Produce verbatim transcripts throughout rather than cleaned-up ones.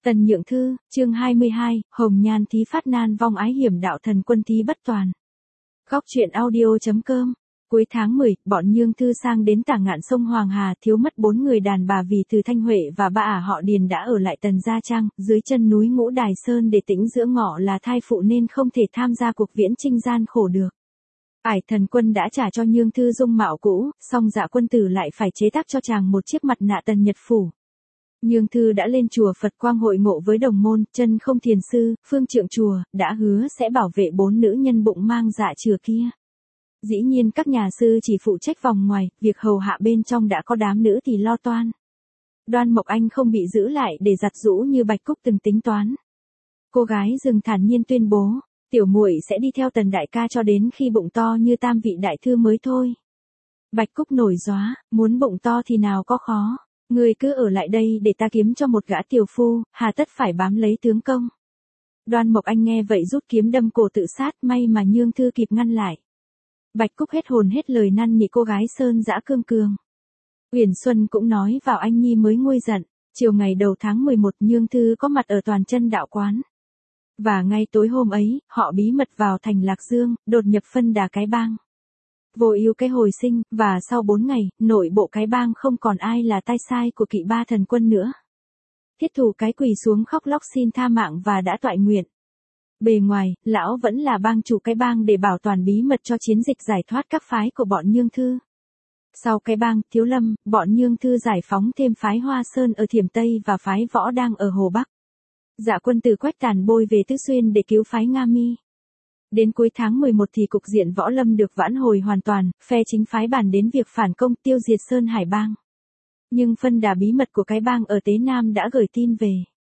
Tần Nhượng Thư, chương hai mươi hai, Hồng Nhan thí phát nan vong ái hiểm đạo thần quân thí bất toàn. Góc truyện audio.com. Cuối tháng mười, bọn Nhương Thư sang đến tả ngạn sông Hoàng Hà, thiếu mất bốn người đàn bà vì từ Thanh Huệ và ba ả họ Điền đã ở lại Tần Gia Trang, dưới chân núi Ngũ Đài Sơn để tĩnh giữa ngọ là thai phụ nên không thể tham gia cuộc viễn chinh gian khổ được. Ải thần quân đã trả cho Nhương Thư dung mạo cũ, song Dạ quân tử lại phải chế tác cho chàng một chiếc mặt nạ Tần Nhật Phủ. Nhương Thư đã lên chùa Phật Quang hội ngộ với đồng môn, Chân Không Thiền Sư, phương trượng chùa, đã hứa sẽ bảo vệ bốn nữ nhân bụng mang dạ chừa kia. Dĩ nhiên các nhà sư chỉ phụ trách vòng ngoài, việc hầu hạ bên trong đã có đám nữ thì lo toan. Đoan Mộc Anh không bị giữ lại để giặt giũ như Bạch Cúc từng tính toán. Cô gái rừng thản nhiên tuyên bố, tiểu muội sẽ đi theo Tần đại ca cho đến khi bụng to như tam vị đại thư mới thôi. Bạch Cúc nổi gióa, muốn bụng to thì nào có khó. Ngươi cứ ở lại đây để ta kiếm cho một gã tiểu phu, hà tất phải bám lấy tướng công. Đoan Mộc Anh nghe vậy rút kiếm đâm cổ tự sát, may mà Nhương Thư kịp ngăn lại. Bạch Cúc hết hồn hết lời năn nỉ cô gái sơn dã cương cường. Uyển Xuân cũng nói vào anh nhi mới nguôi giận. Chiều ngày đầu tháng mười một Nhương Thư có mặt ở Toàn Chân đạo quán. Và ngay tối hôm ấy, họ bí mật vào thành Lạc Dương, đột nhập phân đà cái bang. Vô Ưu cái hồi sinh, và sau bốn ngày, nội bộ cái bang không còn ai là tay sai của Kỵ Ba thần quân nữa. Thiết Thủ cái quỳ xuống khóc lóc xin tha mạng và đã toại nguyện. Bề ngoài, lão vẫn là bang chủ cái bang để bảo toàn bí mật cho chiến dịch giải thoát các phái của bọn Nhương Thư. Sau cái bang, Thiếu Lâm, bọn Nhương Thư giải phóng thêm phái Hoa Sơn ở Thiểm Tây và phái Võ Đang ở Hồ Bắc. Dạ quân từ Quách Tàn bôi về Tứ Xuyên để cứu phái Nga Mi. Đến cuối tháng mười một thì cục diện võ lâm được vãn hồi hoàn toàn, phe chính phái bàn đến việc phản công tiêu diệt Sơn Hải bang. Nhưng phân đà bí mật của cái bang ở Tế Nam đã gửi tin về.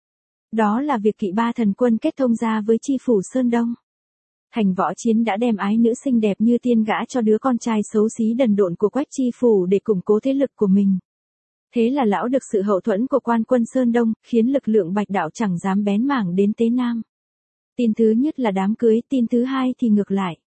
Đó là việc Kỵ Ba thần quân kết thông gia với chi phủ Sơn Đông. Thành Võ Chiến đã đem ái nữ xinh đẹp như tiên gã cho đứa con trai xấu xí đần độn của Quách chi phủ để củng cố thế lực của mình. Thế là lão được sự hậu thuẫn của quan quân Sơn Đông, khiến lực lượng Bạch đạo chẳng dám bén mảng đến Tế Nam. Tin thứ nhất là đám cưới, tin thứ hai thì ngược lại.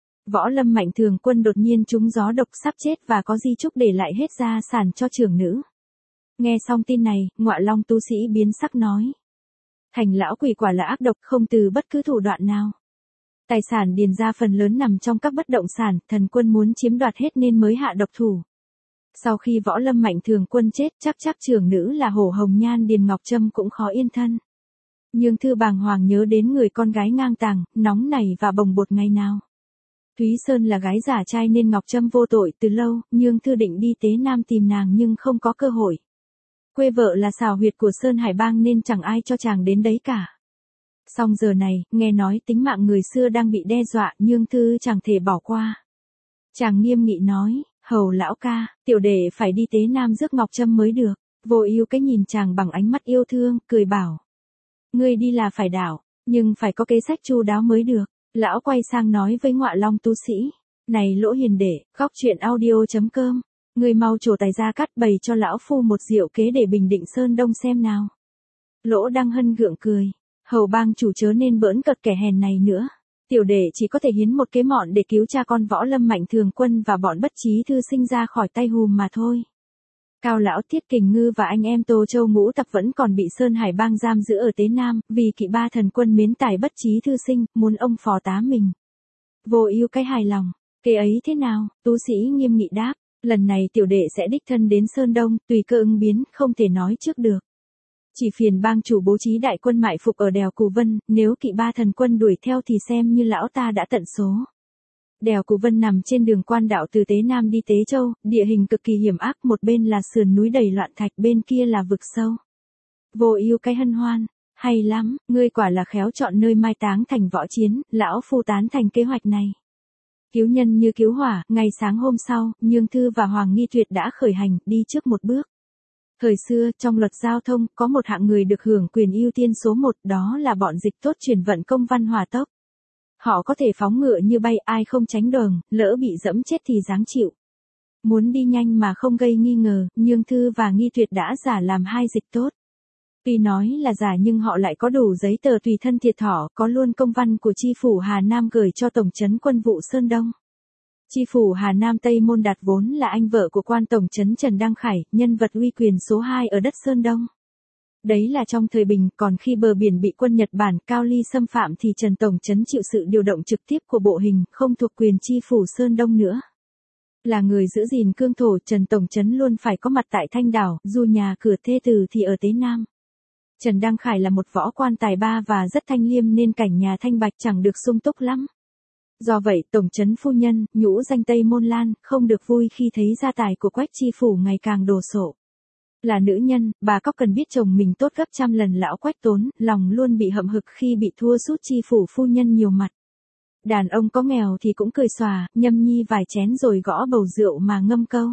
Võ Lâm Mạnh Thường Quân đột nhiên trúng gió độc sắp chết và có di chúc để lại hết gia sản cho trưởng nữ. Nghe xong tin này, Ngọa Long tu sĩ biến sắc nói. Thành lão quỷ quả là ác độc không từ bất cứ thủ đoạn nào. Tài sản Điền gia phần lớn nằm trong các bất động sản, thần quân muốn chiếm đoạt hết nên mới hạ độc thủ. Sau khi Võ Lâm Mạnh Thường Quân chết chắc chắc trưởng nữ là Hổ Hồng Nhan Điền Ngọc Trâm cũng khó yên thân. Nhương Thư bàng hoàng nhớ đến người con gái ngang tàng, nóng nảy và bồng bột ngày nào. Thúy Sơn là gái giả trai nên Ngọc Trâm vô tội từ lâu, Nhương Thư định đi Tế Nam tìm nàng nhưng không có cơ hội. Quê vợ là xào huyệt của Sơn Hải bang nên chẳng ai cho chàng đến đấy cả. Song giờ này, nghe nói tính mạng người xưa đang bị đe dọa, Nhương Thư chẳng thể bỏ qua. Chàng nghiêm nghị nói, hầu lão ca, tiểu đệ phải đi Tế Nam rước Ngọc Trâm mới được. Vô Ưu cái nhìn chàng bằng ánh mắt yêu thương, cười bảo. Ngươi đi là phải đảo, nhưng phải có kế sách chu đáo mới được. Lão quay sang nói với Ngọa Long tu sĩ. Này Lỗ Hiền Đệ, góc truyện audio.com. Ngươi mau trổ tài ra cắt bày cho lão phu một diệu kế để bình định Sơn Đông xem nào. Lỗ Đăng Hân gượng cười. Hầu bang chủ chớ nên bỡn cợt kẻ hèn này nữa. Tiểu đệ chỉ có thể hiến một kế mọn để cứu cha con Võ Lâm Mạnh Thường Quân và bọn bất trí thư sinh ra khỏi tay hùm mà thôi. Cao lão Thiết Kình Ngư và anh em Tô Châu Ngũ Tặc vẫn còn bị Sơn Hải bang giam giữ ở Tế Nam, vì Kỵ Ba thần quân miến tài bất trí thư sinh, muốn ông phò tá mình. Vô Ưu cái hài lòng, kế ấy thế nào? Tu sĩ nghiêm nghị đáp, lần này tiểu đệ sẽ đích thân đến Sơn Đông, tùy cơ ứng biến, không thể nói trước được. Chỉ phiền bang chủ bố trí đại quân mại phục ở đèo Cù Vân, nếu Kỵ Ba thần quân đuổi theo thì xem như lão ta đã tận số. Đèo Cù Vân nằm trên đường quan đạo từ Tế Nam đi Tế Châu, địa hình cực kỳ hiểm ác, một bên là sườn núi đầy loạn thạch, bên kia là vực sâu. Vô Ưu cái hân hoan, hay lắm, ngươi quả là khéo chọn nơi mai táng Thành Võ Chiến, lão phu tán thành kế hoạch này. Cứu nhân như cứu hỏa, ngày sáng hôm sau, Nhương Thư và Hoàng Nghi Tuyệt đã khởi hành, đi trước một bước. Thời xưa, trong luật giao thông, có một hạng người được hưởng quyền ưu tiên số một, đó là bọn dịch tốt chuyển vận công văn hỏa tốc. Họ có thể phóng ngựa như bay, ai không tránh đường, lỡ bị dẫm chết thì giáng chịu. Muốn đi nhanh mà không gây nghi ngờ, Nhương Thư và Nghi Tuyệt đã giả làm hai dịch tốt. Tuy nói là giả nhưng họ lại có đủ giấy tờ tùy thân thiệt thỏ, có luôn công văn của chi phủ Hà Nam gửi cho Tổng trấn Quân vụ Sơn Đông. Chi phủ Hà Nam Tây Môn Đạt vốn là anh vợ của quan tổng trấn Trần Đăng Khải, nhân vật uy quyền số hai ở đất Sơn Đông. Đấy là trong thời bình, còn khi bờ biển bị quân Nhật Bản Cao Ly xâm phạm thì Trần Tổng Trấn chịu sự điều động trực tiếp của bộ hình, không thuộc quyền chi phủ Sơn Đông nữa. Là người giữ gìn cương thổ, Trần Tổng Trấn luôn phải có mặt tại Thanh Đảo, dù nhà cửa thê tử thì ở Tế Nam. Trần Đăng Khải là một võ quan tài ba và rất thanh liêm nên cảnh nhà Thanh Bạch chẳng được sung túc lắm. Do vậy, Tổng Trấn phu nhân, nhũ danh Tây Môn Lan, không được vui khi thấy gia tài của Quách chi phủ ngày càng đổ sộ. Là nữ nhân, bà có cần biết chồng mình tốt gấp trăm lần lão Quách Tốn, lòng luôn bị hậm hực khi bị thua sút chi phủ phu nhân nhiều mặt. Đàn ông có nghèo thì cũng cười xòa, nhâm nhi vài chén rồi gõ bầu rượu mà ngâm câu.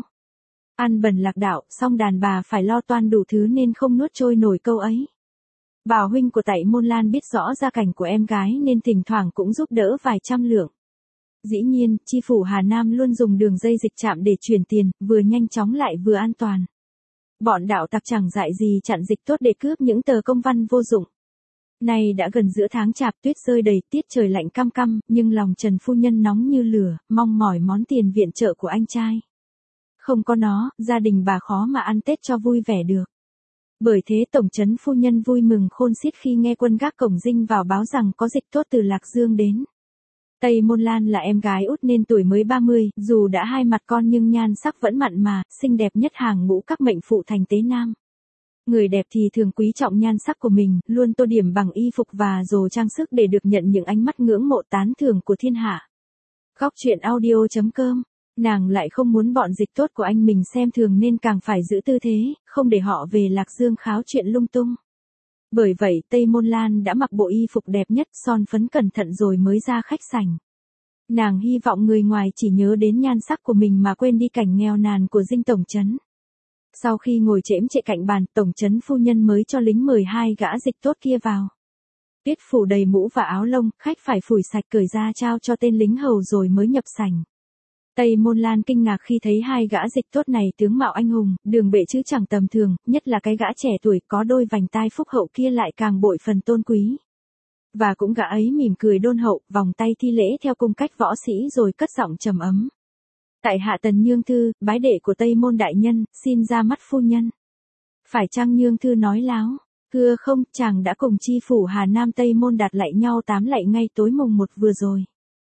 Ăn bần lạc đạo, song đàn bà phải lo toan đủ thứ nên không nuốt trôi nổi câu ấy. Bảo huynh của Tây Môn Lan biết rõ gia cảnh của em gái nên thỉnh thoảng cũng giúp đỡ vài trăm lượng. Dĩ nhiên, chi phủ Hà Nam luôn dùng đường dây dịch trạm để chuyển tiền, vừa nhanh chóng lại vừa an toàn. Bọn đạo tặc chẳng dại gì chặn dịch tốt để cướp những tờ công văn vô dụng. Nay đã gần giữa tháng chạp, tuyết rơi đầy, tiết trời lạnh căm căm, nhưng lòng Trần phu nhân nóng như lửa, mong mỏi món tiền viện trợ của anh trai. Không có nó, gia đình bà khó mà ăn Tết cho vui vẻ được. Bởi thế Tổng Trấn phu nhân vui mừng khôn xiết khi nghe quân gác cổng dinh vào báo rằng có dịch tốt từ Lạc Dương đến. Tây Môn Lan là em gái út nên tuổi mới ba mươi, dù đã hai mặt con nhưng nhan sắc vẫn mặn mà, xinh đẹp nhất hàng ngũ các mệnh phụ thành Tế Nam. Người đẹp thì thường quý trọng nhan sắc của mình, luôn tô điểm bằng y phục và đồ trang sức để được nhận những ánh mắt ngưỡng mộ tán thưởng của thiên hạ. Góc truyện audio chấm com. Nàng lại không muốn bọn dịch tốt của anh mình xem thường nên càng phải giữ tư thế, không để họ về Lạc Dương kháo chuyện lung tung. Bởi vậy Tây Môn Lan đã mặc bộ y phục đẹp nhất, son phấn cẩn thận rồi mới ra khách sảnh. Nàng hy vọng người ngoài chỉ nhớ đến nhan sắc của mình mà quên đi cảnh nghèo nàn của dinh Tổng Trấn. Sau khi ngồi chễm chệ cạnh bàn, Tổng Trấn phu nhân mới cho lính mời hai gã dịch tốt kia vào. Tuyết phủ đầy mũ và áo lông, khách phải phủi sạch cởi ra trao cho tên lính hầu rồi mới nhập sảnh. Tây Môn Lan kinh ngạc khi thấy hai gã dịch tốt này tướng mạo anh hùng, đường bệ chứ chẳng tầm thường, nhất là cái gã trẻ tuổi có đôi vành tai phúc hậu kia lại càng bội phần tôn quý. Và cũng gã ấy mỉm cười đôn hậu, vòng tay thi lễ theo cung cách võ sĩ rồi cất giọng trầm ấm. Tại hạ Tần Nhương Thư, bái đệ của Tây Môn đại nhân, xin ra mắt phu nhân. Phải chăng Nhương Thư nói láo? Thưa không, chàng đã cùng chi phủ Hà Nam Tây Môn đạt lạy nhau tám lạy ngay tối mùng một vừa rồi.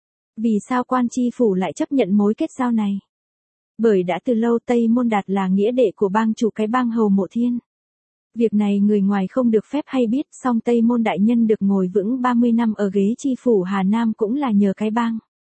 Vì sao quan chi phủ lại chấp nhận mối kết giao này? Bởi đã từ lâu Tây Môn Đạt là nghĩa đệ của bang chủ cái bang Hầu Mộ Thiên. Việc này người ngoài không được phép hay biết, song Tây Môn đại nhân được ngồi vững ba mươi năm ở ghế chi phủ Hà Nam cũng là nhờ cái bang.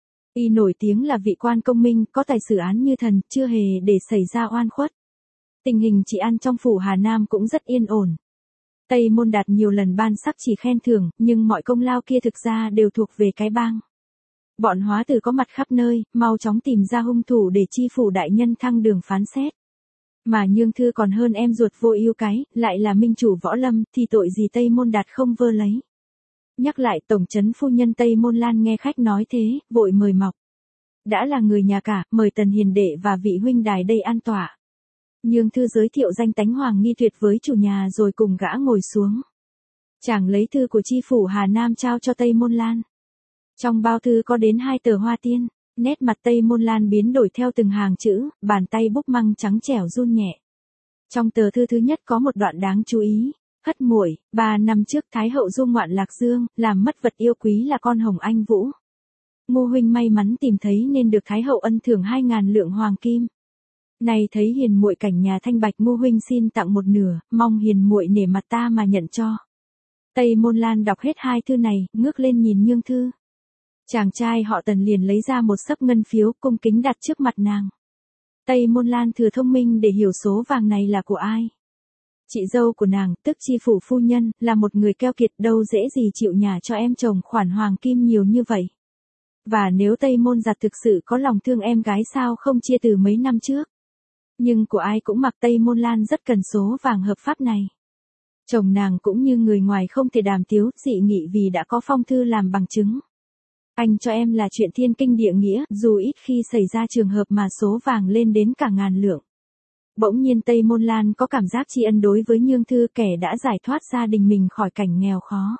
Y nổi tiếng là vị quan công minh, có tài xử án như thần, chưa hề để xảy ra oan khuất. Tình hình trị an trong phủ Hà Nam cũng rất yên ổn. Tây Môn Đạt nhiều lần ban sắc chỉ khen thưởng, nhưng mọi công lao kia thực ra đều thuộc về cái bang. Bọn hóa tử có mặt khắp nơi, mau chóng tìm ra hung thủ để chi phủ đại nhân thăng đường phán xét. Mà Nhương Thư còn hơn em ruột vô ưu cái, lại là minh chủ võ lâm, thì tội gì Tây Môn Đạt không vơ lấy. Nhắc lại Tổng Trấn phu nhân Tây Môn Lan nghe khách nói thế, vội mời mọc. Đã là người nhà cả, mời Tần hiền đệ và vị huynh đài đây an tọa. Nhương Thư giới thiệu danh tánh Hoàng Nghi Tuyệt với chủ nhà rồi cùng gã ngồi xuống. Chàng lấy thư của chi phủ Hà Nam trao cho Tây Môn Lan. Trong bao thư có đến hai tờ hoa tiên, nét mặt Tây Môn Lan biến đổi theo từng hàng chữ, bàn tay búp măng trắng trẻo run nhẹ. Trong tờ thư thứ nhất có một đoạn đáng chú ý. Hất muội, ba năm trước Thái hậu du ngoạn Lạc Dương, làm mất vật yêu quý là con Hồng Anh Vũ. Ngô huynh may mắn tìm thấy nên được Thái hậu ân thưởng hai ngàn lượng hoàng kim. Này thấy hiền muội cảnh nhà Thanh Bạch, Ngô huynh xin tặng một nửa, mong hiền muội nể mặt ta mà nhận cho. Tây Môn Lan đọc hết hai thư này, ngước lên nhìn Nhương Thư. Chàng trai họ Tần liền lấy ra một xấp ngân phiếu cung kính đặt trước mặt nàng. Tây Môn Lan thừa thông minh để hiểu số vàng này là của ai. Chị dâu của nàng, tức chi phủ phu nhân, là một người keo kiệt, đâu dễ gì chịu nhả cho em chồng khoản hoàng kim nhiều như vậy. Và nếu Tây Môn Giặt thực sự có lòng thương em gái sao không chia từ mấy năm trước. Nhưng của ai cũng mặc Tây Môn Lan rất cần số vàng hợp pháp này. Chồng nàng cũng như người ngoài không thể đàm tiếu, dị nghị vì đã có phong thư làm bằng chứng. Anh cho em là chuyện thiên kinh địa nghĩa, dù ít khi xảy ra trường hợp mà số vàng lên đến cả ngàn lượng. Bỗng nhiên Tây Môn Lan có cảm giác tri ân đối với Nhương Thư, kẻ đã giải thoát gia đình mình khỏi cảnh nghèo khó.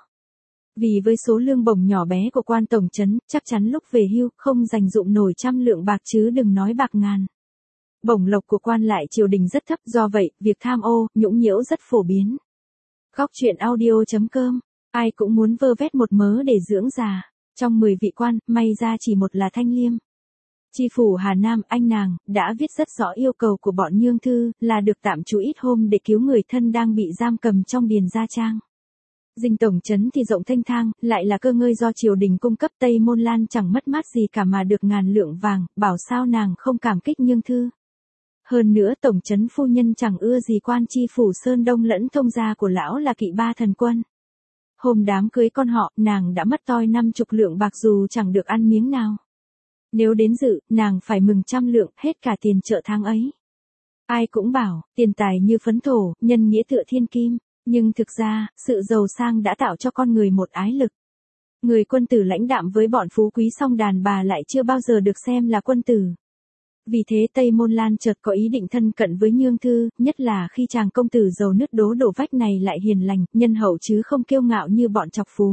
Vì với số lương bổng nhỏ bé của quan tổng trấn, chắc chắn lúc về hưu không dành dụm nổi trăm lượng bạc chứ đừng nói bạc ngàn. Bổng lộc của quan lại triều đình rất thấp, do vậy, việc tham ô, nhũng nhiễu rất phổ biến. Góc truyện audio.com. Ai cũng muốn vơ vét một mớ để dưỡng già. Trong mười vị quan, may ra chỉ một là Thanh Liêm. Chi phủ Hà Nam, anh nàng, đã viết rất rõ yêu cầu của bọn Nhương Thư, là được tạm trú ít hôm để cứu người thân đang bị giam cầm trong Điền Gia Trang. Dinh tổng trấn thì rộng thênh thang, lại là cơ ngơi do triều đình cung cấp, Tây Môn Lan chẳng mất mát gì cả mà được ngàn lượng vàng, bảo sao nàng không cảm kích Nhương Thư. Hơn nữa tổng trấn phu nhân chẳng ưa gì quan chi phủ Sơn Đông lẫn thông gia của lão là Kỵ Ba Thần Quân. Hôm đám cưới con họ, nàng đã mất toi năm chục lượng bạc dù chẳng được ăn miếng nào. Nếu đến dự, nàng phải mừng trăm lượng, hết cả tiền trợ tháng ấy. Ai cũng bảo, tiền tài như phấn thổ, nhân nghĩa tựa thiên kim, nhưng thực ra, sự giàu sang đã tạo cho con người một ái lực. Người quân tử lãnh đạm với bọn phú quý song đàn bà lại chưa bao giờ được xem là quân tử. Vì thế Tây Môn Lan chợt có ý định thân cận với Nhương Thư, nhất là khi chàng công tử giàu nứt đố đổ vách này lại hiền lành, nhân hậu chứ không kiêu ngạo như bọn chọc phú.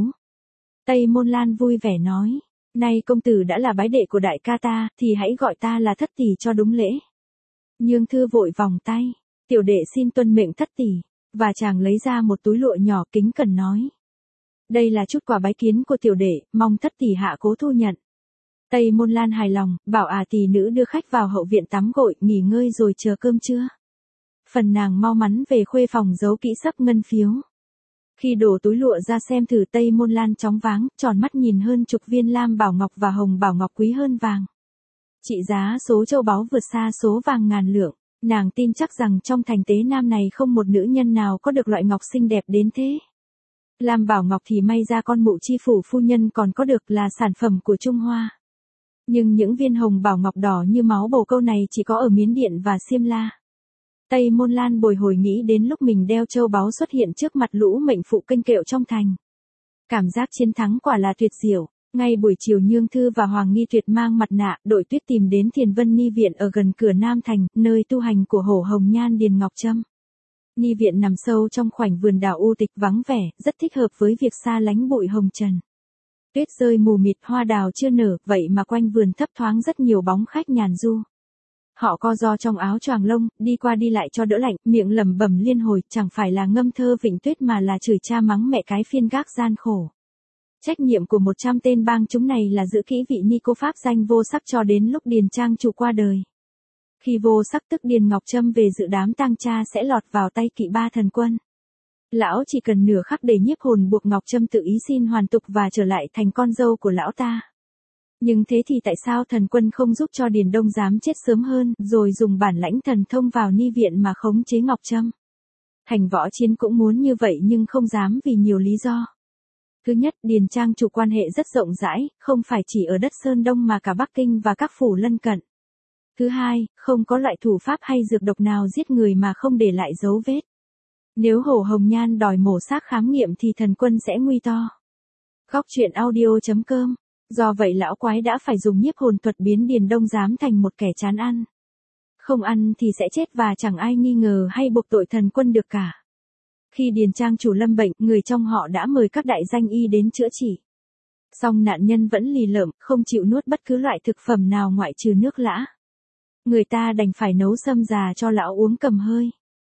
Tây Môn Lan vui vẻ nói, nay công tử đã là bái đệ của đại ca ta, thì hãy gọi ta là thất tỷ cho đúng lễ. Nhương Thư vội vòng tay, tiểu đệ xin tuân mệnh thất tỷ, và chàng lấy ra một túi lụa nhỏ kính cẩn nói. Đây là chút quà bái kiến của tiểu đệ, mong thất tỷ hạ cố thu nhận. Tây Môn Lan hài lòng, bảo à tỷ nữ đưa khách vào hậu viện tắm gội, nghỉ ngơi rồi chờ cơm trưa. Phần nàng mau mắn về khuê phòng giấu kỹ sắc ngân phiếu. Khi đổ túi lụa ra xem thử, Tây Môn Lan chóng váng, tròn mắt nhìn hơn chục viên lam bảo ngọc và hồng bảo ngọc quý hơn vàng. Trị giá số châu báu vượt xa số vàng ngàn lượng, nàng tin chắc rằng trong thành Tế Nam này không một nữ nhân nào có được loại ngọc xinh đẹp đến thế. Lam bảo ngọc thì may ra con mụ chi phủ phu nhân còn có được, là sản phẩm của Trung Hoa. Nhưng những viên hồng bảo ngọc đỏ như máu bồ câu này chỉ có ở Miến Điện và Xiêm La. Tây Môn Lan bồi hồi nghĩ đến lúc mình đeo châu báu xuất hiện trước mặt lũ mệnh phụ kênh kệu trong thành. Cảm giác chiến thắng quả là tuyệt diệu. Ngay buổi chiều Nhương Thư và Hoàng Nghi Tuyệt mang mặt nạ, đội tuyết tìm đến Thiền Vân Ni Viện ở gần cửa Nam Thành, nơi tu hành của Hổ Hồng Nhan Điền Ngọc Trâm. Ni Viện nằm sâu trong khoảnh vườn đào u tịch vắng vẻ, rất thích hợp với việc xa lánh bụi hồng trần. Tuyết rơi mù mịt, hoa đào chưa nở, vậy mà quanh vườn thấp thoáng rất nhiều bóng khách nhàn du. Họ co ro trong áo choàng lông, đi qua đi lại cho đỡ lạnh, miệng lẩm bẩm liên hồi, chẳng phải là ngâm thơ vịnh tuyết mà là chửi cha mắng mẹ cái phiên gác gian khổ. Trách nhiệm của một trăm tên bang chúng này là giữ kỹ vị ni cô pháp danh Vô Sắc cho đến lúc Điền Trang chủ qua đời. Khi Vô Sắc tức Điền Ngọc Trâm về dự đám tang cha sẽ lọt vào tay Kỵ Ba Thần Quân. Lão chỉ cần nửa khắc để nhiếp hồn buộc Ngọc Trâm tự ý xin hoàn tục và trở lại thành con dâu của lão ta. Nhưng thế thì tại sao Thần Quân không giúp cho Điền Đông dám chết sớm hơn, rồi dùng bản lãnh thần thông vào Ni Viện mà khống chế Ngọc Trâm? Thành Võ Chiến cũng muốn như vậy nhưng không dám vì nhiều lý do. Thứ nhất, Điền Trang chủ quan hệ rất rộng rãi, không phải chỉ ở đất Sơn Đông mà cả Bắc Kinh và các phủ lân cận. Thứ hai, không có loại thủ pháp hay dược độc nào giết người mà không để lại dấu vết. Nếu Hổ Hồng Nhan đòi mổ xác khám nghiệm thì Thần Quân sẽ nguy to. Góc truyện audio.com. Do vậy lão quái đã phải dùng nhiếp hồn thuật biến Điền Đông Giám thành một kẻ chán ăn. Không ăn thì sẽ chết và chẳng ai nghi ngờ hay buộc tội Thần Quân được cả. Khi Điền Trang chủ lâm bệnh, người trong họ đã mời các đại danh y đến chữa trị. Song nạn nhân vẫn lì lợm, không chịu nuốt bất cứ loại thực phẩm nào ngoại trừ nước lã. Người ta đành phải nấu sâm già cho lão uống cầm hơi.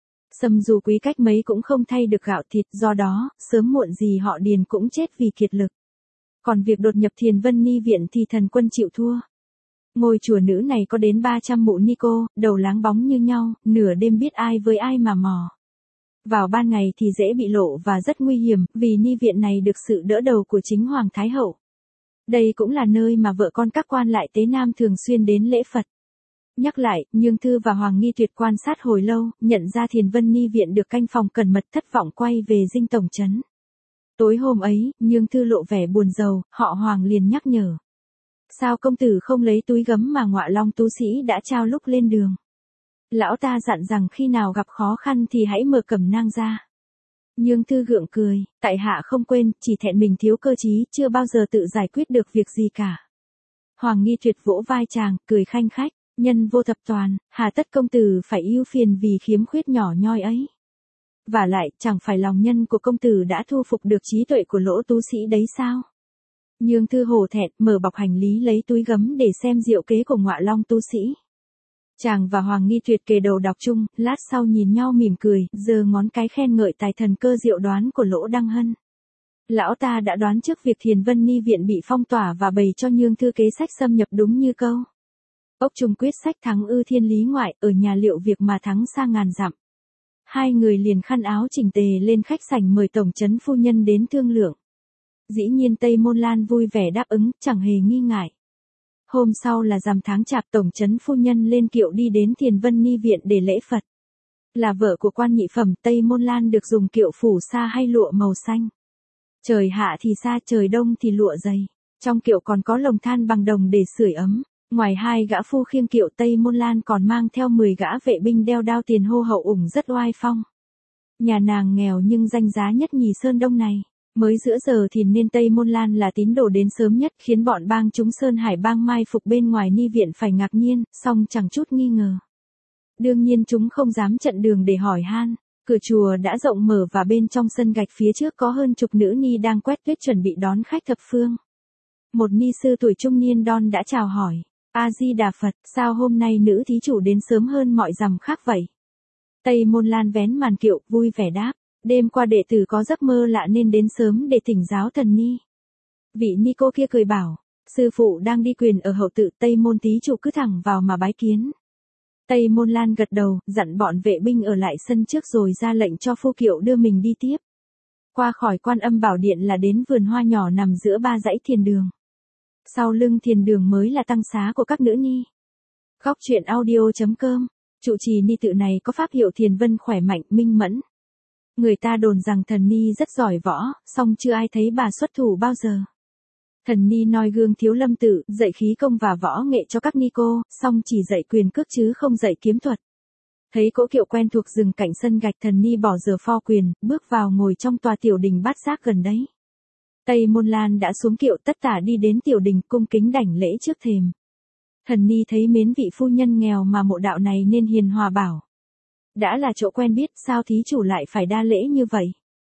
Sâm dù quý cách mấy cũng không thay được gạo thịt, do đó, sớm muộn gì họ Điền cũng chết vì kiệt lực. Còn việc đột nhập Thiền Vân Ni Viện thì Thần Quân chịu thua. Ngôi chùa nữ này có đến ba trăm mụ ni cô, đầu láng bóng như nhau, nửa đêm biết ai với ai mà mò. Vào ban ngày thì dễ bị lộ và rất nguy hiểm, vì Ni Viện này được sự đỡ đầu của chính Hoàng Thái Hậu. Đây cũng là nơi mà vợ con các quan lại Tế Nam thường xuyên đến lễ Phật. Nhắc lại, Nhương Thư và Hoàng Nghi Tuyệt quan sát hồi lâu, nhận ra Thiền Vân Ni Viện được canh phòng cẩn mật, thất vọng quay về dinh tổng trấn. Tối hôm ấy, Nhương Thư lộ vẻ buồn rầu, họ Hoàng liền nhắc nhở. Sao công tử không lấy túi gấm mà Ngọa Long tú sĩ đã trao lúc lên đường? Lão ta dặn rằng khi nào gặp khó khăn thì hãy mở cẩm nang ra. Nhương Thư gượng cười, tại hạ không quên, chỉ thẹn mình thiếu cơ trí, chưa bao giờ tự giải quyết được việc gì cả. Hoàng Nghi Tuyệt vỗ vai chàng, cười khanh khách, nhân vô thập toàn, hà tất công tử phải ưu phiền vì khiếm khuyết nhỏ nhoi ấy. Và lại, chẳng phải lòng nhân của công tử đã thu phục được trí tuệ của Lỗ tú sĩ đấy sao? Nhương Thư hổ thẹn, mở bọc hành lý lấy túi gấm để xem diệu kế của Ngọa Long tú sĩ. Chàng và Hoàng Nghi Tuyệt kề đầu đọc chung, lát sau nhìn nhau mỉm cười, giơ ngón cái khen ngợi tài thần cơ diệu đoán của Lỗ Đăng Hân. Lão ta đã đoán trước việc Thiền Vân Ni viện bị phong tỏa và bày cho Nhương Thư kế sách xâm nhập đúng như câu. Ốc Trung quyết sách thắng ư thiên lý ngoại, ở nhà liệu việc mà thắng xa ngàn dặm. Hai người liền khăn áo chỉnh tề lên khách sảnh mời tổng trấn phu nhân đến thương lượng. Dĩ nhiên Tây Môn Lan vui vẻ đáp ứng, chẳng hề nghi ngại. Hôm sau là rằm tháng chạp, tổng trấn phu nhân lên kiệu đi đến Thiền Vân Ni viện để lễ Phật. Là vợ của quan nhị phẩm, Tây Môn Lan được dùng kiệu phủ sa hay lụa màu xanh. Trời hạ thì sa, trời đông thì lụa dày. Trong kiệu còn có lồng than bằng đồng để sưởi ấm. Ngoài hai gã phu khiêng kiệu, Tây Môn Lan còn mang theo mười gã vệ binh đeo đao tiền hô hậu ủng rất oai phong. Nhà nàng nghèo nhưng danh giá nhất nhì Sơn Đông này. Mới giữa giờ thì nên Tây Môn Lan là tín đồ đến sớm nhất, khiến bọn bang chúng Sơn Hải bang mai phục bên ngoài Ni viện phải ngạc nhiên, song chẳng chút nghi ngờ. Đương nhiên chúng không dám chặn đường để hỏi han. Cửa chùa đã rộng mở và bên trong sân gạch phía trước có hơn chục nữ ni đang quét tuyết chuẩn bị đón khách thập phương. Một ni sư tuổi trung niên đon đã chào hỏi. A Di Đà Phật, sao hôm nay nữ thí chủ đến sớm hơn mọi rằm khác vậy? Tây Môn Lan vén màn kiệu, vui vẻ đáp. Đêm qua đệ tử có giấc mơ lạ nên đến sớm để thỉnh giáo thần ni. Vị ni cô kia cười bảo, sư phụ đang đi quyền ở hậu tự, Tây Môn thí chủ cứ thẳng vào mà bái kiến. Tây Môn Lan gật đầu, dặn bọn vệ binh ở lại sân trước rồi ra lệnh cho phu kiệu đưa mình đi tiếp. Qua khỏi Quan Âm Bảo Điện là đến vườn hoa nhỏ nằm giữa ba dãy thiền đường. Sau lưng thiền đường mới là tăng xá của các nữ ni. Góc truyện audio chấm com, trụ trì ni tự này có pháp hiệu Thiền Vân khỏe mạnh, minh mẫn. Người ta đồn rằng thần ni rất giỏi võ, song chưa ai thấy bà xuất thủ bao giờ. Thần ni noi gương Thiếu Lâm Tự, dạy khí công và võ nghệ cho các ni cô, song chỉ dạy quyền cước chứ không dạy kiếm thuật. Thấy cỗ kiệu quen thuộc dừng cạnh sân gạch, thần ni bỏ giờ pho quyền, bước vào ngồi trong tòa tiểu đình bát giác gần đấy. Tây Môn Lan đã xuống kiệu, tất tả đi đến tiểu đình cung kính đảnh lễ trước thềm. Thần ni thấy mến vị phu nhân nghèo mà mộ đạo này nên hiền hòa bảo. Đã là chỗ quen biết, sao thí chủ lại phải đa lễ như vậy?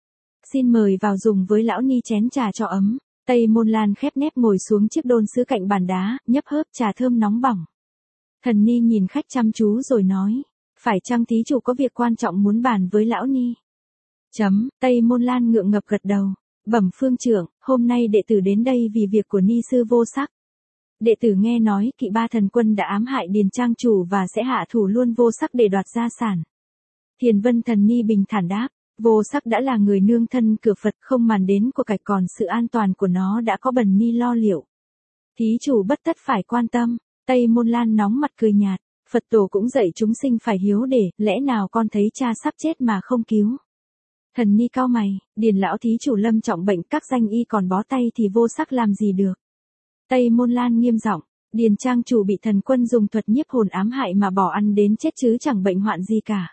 Xin mời vào dùng với lão ni chén trà cho ấm. Tây Môn Lan khép nép ngồi xuống chiếc đôn sứ cạnh bàn đá, nhấp hớp trà thơm nóng bỏng. Thần ni nhìn khách chăm chú rồi nói, phải chăng thí chủ có việc quan trọng muốn bàn với lão ni? Chấm, Tây Môn Lan ngượng ngập gật đầu. Bẩm phương trưởng, hôm nay đệ tử đến đây vì việc của ni sư Vô Sắc. Đệ tử nghe nói Kỵ Ba thần quân đã ám hại Điền Trang chủ và sẽ hạ thủ luôn Vô Sắc để đoạt gia sản. Thiền Vân thần ni bình thản đáp, Vô Sắc đã là người nương thân cửa Phật, không màng đến của cải, còn sự an toàn của nó đã có bần ni lo liệu. Thí chủ bất tất phải quan tâm. Tây Môn Lan nóng mặt cười nhạt, Phật tổ cũng dạy chúng sinh phải hiếu để, lẽ nào con thấy cha sắp chết mà không cứu? Thần ni cau mày, Điền lão thí chủ lâm trọng bệnh, các danh y còn bó tay thì Vô Sắc làm gì được? Tây Môn Lan nghiêm giọng, Điền Trang chủ bị thần quân dùng thuật nhiếp hồn ám hại mà bỏ ăn đến chết chứ chẳng bệnh hoạn gì cả.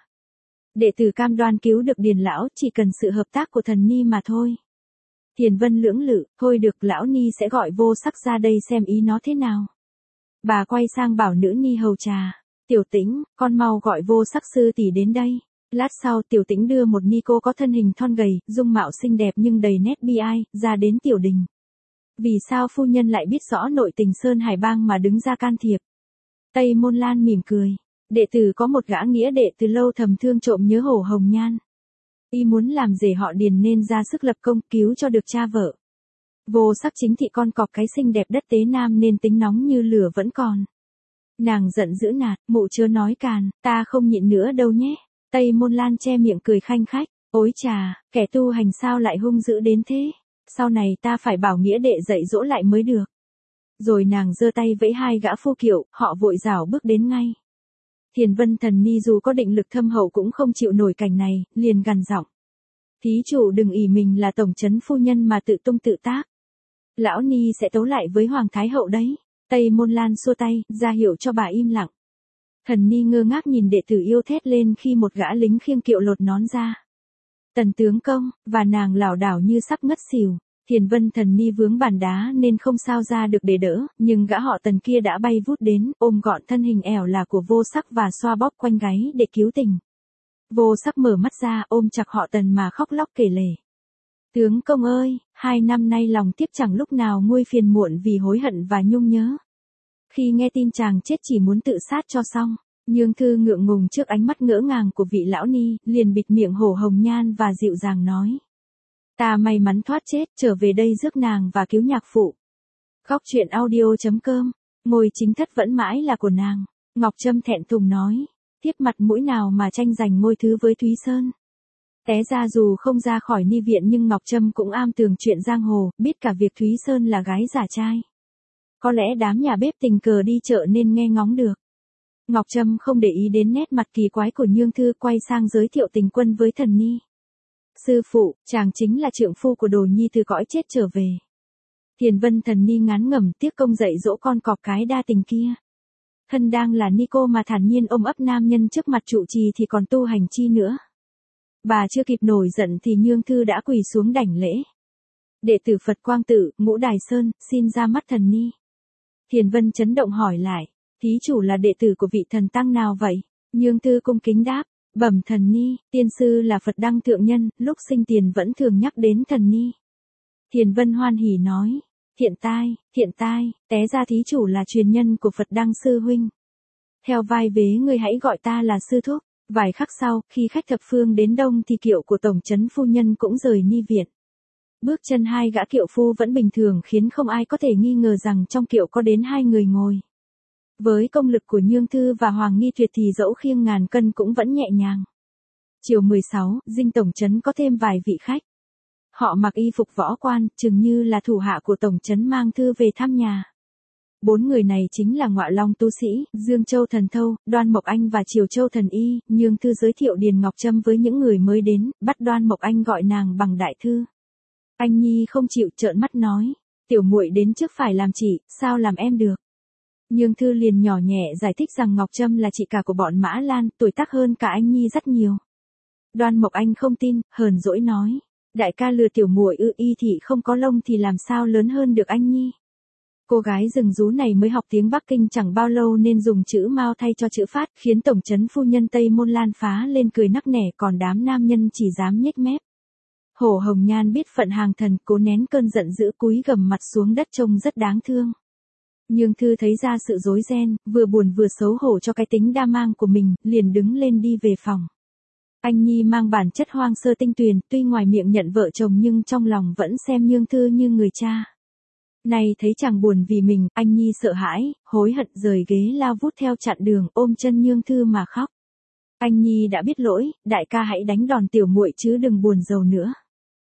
Đệ tử cam đoan cứu được Điền lão, chỉ cần sự hợp tác của thần ni mà thôi. Thiền Vân lưỡng lự, thôi được, lão ni sẽ gọi Vô Sắc ra đây xem ý nó thế nào. Bà quay sang bảo nữ ni hầu trà, Tiểu Tĩnh, con mau gọi Vô Sắc sư tỷ đến đây. Lát sau Tiểu Tĩnh đưa một ni cô có thân hình thon gầy, dung mạo xinh đẹp nhưng đầy nét bi ai, ra đến tiểu đình. Vì sao phu nhân lại biết rõ nội tình Sơn Hải bang mà đứng ra can thiệp? Tây Môn Lan mỉm cười. Đệ tử có một gã nghĩa đệ từ lâu thầm thương trộm nhớ Hổ Hồng Nhan. Y muốn làm rể họ Điền nên ra sức lập công cứu cho được cha vợ. Vô Sắc chính thị con cọp cái xinh đẹp đất Tế Nam nên tính nóng như lửa vẫn còn. Nàng giận dữ nạt, mụ chớ nói càn, ta không nhịn nữa đâu nhé. Tây Môn Lan che miệng cười khanh khách, ối chà, kẻ tu hành sao lại hung dữ đến thế? Sau này ta phải bảo nghĩa đệ dạy dỗ lại mới được. Rồi nàng giơ tay vẫy hai gã phu kiệu, họ vội rảo bước đến ngay. Thiền Vân thần ni dù có định lực thâm hậu cũng không chịu nổi cảnh này, liền gằn giọng. Thí chủ đừng ỷ mình là tổng trấn phu nhân mà tự tung tự tác. Lão ni sẽ tấu lại với Hoàng Thái hậu đấy. Tây Môn Lan xua tay, ra hiệu cho bà im lặng. Thần ni ngơ ngác nhìn đệ tử yêu thét lên khi một gã lính khiêng kiệu lột nón ra. Tần tướng công, và nàng lảo đảo như sắp ngất xỉu. Thiền Vân thần ni vướng bàn đá nên không sao ra được để đỡ, nhưng gã họ Tần kia đã bay vút đến, ôm gọn thân hình ẻo là của Vô Sắc và xoa bóp quanh gáy để cứu tình. Vô Sắc mở mắt ra, ôm chặt họ Tần mà khóc lóc kể lể. Tướng công ơi, hai năm nay lòng tiếp chẳng lúc nào nguôi phiền muộn vì hối hận và nhung nhớ. Khi nghe tin chàng chết chỉ muốn tự sát cho xong, Nhương Thư ngượng ngùng trước ánh mắt ngỡ ngàng của vị lão ni, liền bịt miệng hổ hồng nhan và dịu dàng nói. Ta may mắn thoát chết, trở về đây rước nàng và cứu nhạc phụ. Góc truyện audio.com, ngôi chính thất vẫn mãi là của nàng. Ngọc Trâm thẹn thùng nói, tiếp mặt mũi nào mà tranh giành ngôi thứ với Thúy Sơn. Té ra dù không ra khỏi ni viện nhưng Ngọc Trâm cũng am tường chuyện giang hồ, biết cả việc Thúy Sơn là gái giả trai. Có lẽ đám nhà bếp tình cờ đi chợ nên nghe ngóng được. Ngọc Trâm không để ý đến nét mặt kỳ quái của Nhương Thư, quay sang giới thiệu tình quân với Thần Ni. Sư phụ, chàng chính là trượng phu của Đồ Nhi từ cõi chết trở về. Thiền Vân Thần Ni ngán ngẩm tiếc công dạy dỗ con cọp cái đa tình kia. Thân đang là ni cô mà thản nhiên ôm ấp nam nhân trước mặt trụ trì thì còn tu hành chi nữa. Bà chưa kịp nổi giận thì Nhương Thư đã quỳ xuống đảnh lễ. Đệ tử Phật Quang Tự, Ngũ Đài Sơn, xin ra mắt Thần Ni. Thiền Vân chấn động hỏi lại, thí chủ là đệ tử của vị thần tăng nào vậy? Nhương Thư cung kính đáp, bẩm Thần Ni, tiên sư là Phật Đăng Thượng Nhân, lúc sinh tiền vẫn thường nhắc đến Thần Ni. Thiền Vân hoan hỉ nói, thiện tai, thiện tai, té ra thí chủ là truyền nhân của Phật Đăng sư huynh. Theo vai vế ngươi hãy gọi ta là sư thúc. Vài khắc sau, khi khách thập phương đến đông thì kiệu của tổng trấn phu nhân cũng rời ni viện. Bước chân hai gã kiệu phu vẫn bình thường khiến không ai có thể nghi ngờ rằng trong kiệu có đến hai người ngồi. Với công lực của Nhương Thư và Hoàng Nghi Tuyệt thì dẫu khiêng ngàn cân cũng vẫn nhẹ nhàng. Chiều mười sáu, dinh tổng trấn có thêm vài vị khách. Họ mặc y phục võ quan, chừng như là thủ hạ của tổng trấn mang thư về thăm nhà. Bốn người này chính là Ngọa Long tu sĩ, Dương Châu Thần Thâu, Đoan Mộc Anh và Triều Châu Thần Y. Nhương Thư giới thiệu Điền Ngọc Trâm với những người mới đến, bắt Đoan Mộc Anh gọi nàng bằng đại thư. Anh Nhi không chịu, trợn mắt nói, tiểu muội đến trước phải làm chị, sao làm em được. Nhương Thư liền nhỏ nhẹ giải thích rằng Ngọc Trâm là chị cả của bọn Mã Lan, tuổi tác hơn cả anh Nhi rất nhiều. Đoan Mộc Anh không tin, hờn dỗi nói, đại ca lừa tiểu muội ư? Y thị không có lông thì làm sao lớn hơn được anh Nhi. Cô gái rừng rú này mới học tiếng Bắc Kinh chẳng bao lâu nên dùng chữ Mao thay cho chữ Phát, khiến tổng trấn phu nhân Tây Môn Lan phá lên cười nắc nẻ, còn đám nam nhân chỉ dám nhếch mép. Hổ Hồng Nhan biết phận hàng thần, cố nén cơn giận dữ cúi gằm mặt xuống đất trông rất đáng thương. Nhương Thư thấy ra sự rối ren, vừa buồn vừa xấu hổ cho cái tính đa mang của mình, liền đứng lên đi về phòng. Anh Nhi mang bản chất hoang sơ tinh tuyền, tuy ngoài miệng nhận vợ chồng nhưng trong lòng vẫn xem Nhương Thư như người cha. Này thấy chàng buồn vì mình, anh Nhi sợ hãi, hối hận rời ghế lao vút theo chặn đường, ôm chân Nhương Thư mà khóc. Anh Nhi đã biết lỗi, đại ca hãy đánh đòn tiểu muội chứ đừng buồn rầu nữa.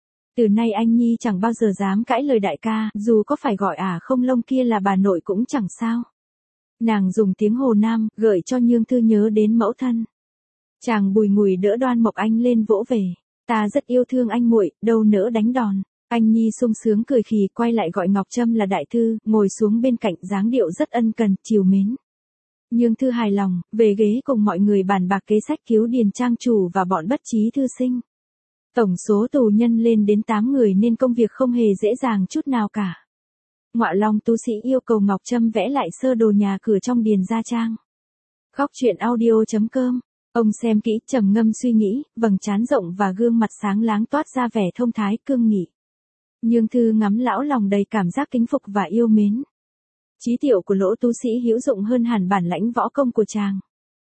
Từ nay anh Nhi chẳng bao giờ dám cãi lời đại ca, dù có phải gọi ả không lông kia là bà nội cũng chẳng sao. Nàng dùng tiếng Hồ Nam, gợi cho Nhương Thư nhớ đến mẫu thân. Chàng bùi ngùi đỡ Đoan Mộc Anh lên vỗ về, ta rất yêu thương anh muội, đâu nỡ đánh đòn. Anh Nhi sung sướng cười khì, quay lại gọi Ngọc Trâm là đại thư, ngồi xuống bên cạnh, dáng điệu rất ân cần, chiều mến. Nhương Thư hài lòng, về ghế cùng mọi người bàn bạc kế sách cứu Điền trang chủ và bọn bất trí thư sinh. Tổng số tù nhân lên đến tám người nên công việc không hề dễ dàng chút nào cả. Ngọa Long tu sĩ yêu cầu Ngọc Trâm vẽ lại sơ đồ nhà cửa trong Điền gia trang. Góc truyện audio.com. Ông xem kỹ, trầm ngâm suy nghĩ, vầng trán rộng và gương mặt sáng láng toát ra vẻ thông thái cương nghị. Nhương Thư ngắm lão lòng đầy cảm giác kính phục và yêu mến. Trí tiểu của Lỗ tu sĩ hữu dụng hơn hẳn bản lãnh võ công của chàng.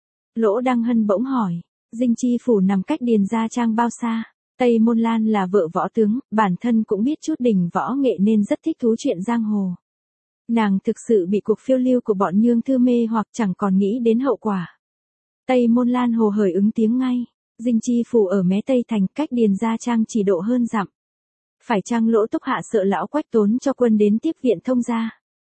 Lỗ Đăng Hân bỗng hỏi, dinh chi phủ nằm cách Điền gia trang bao xa? Tây Môn Lan là vợ võ tướng, bản thân cũng biết chút đỉnh võ nghệ nên rất thích thú chuyện giang hồ. Nàng thực sự bị cuộc phiêu lưu của bọn Nhương Thư mê hoặc chẳng còn nghĩ đến hậu quả. Tây Môn Lan hồ hởi ứng tiếng ngay, dinh chi phủ ở mé Tây thành, cách Điền gia trang chỉ độ hơn dặm. Phải chăng Lỗ Túc Hạ sợ lão Quách Tốn cho quân đến tiếp viện thông gia?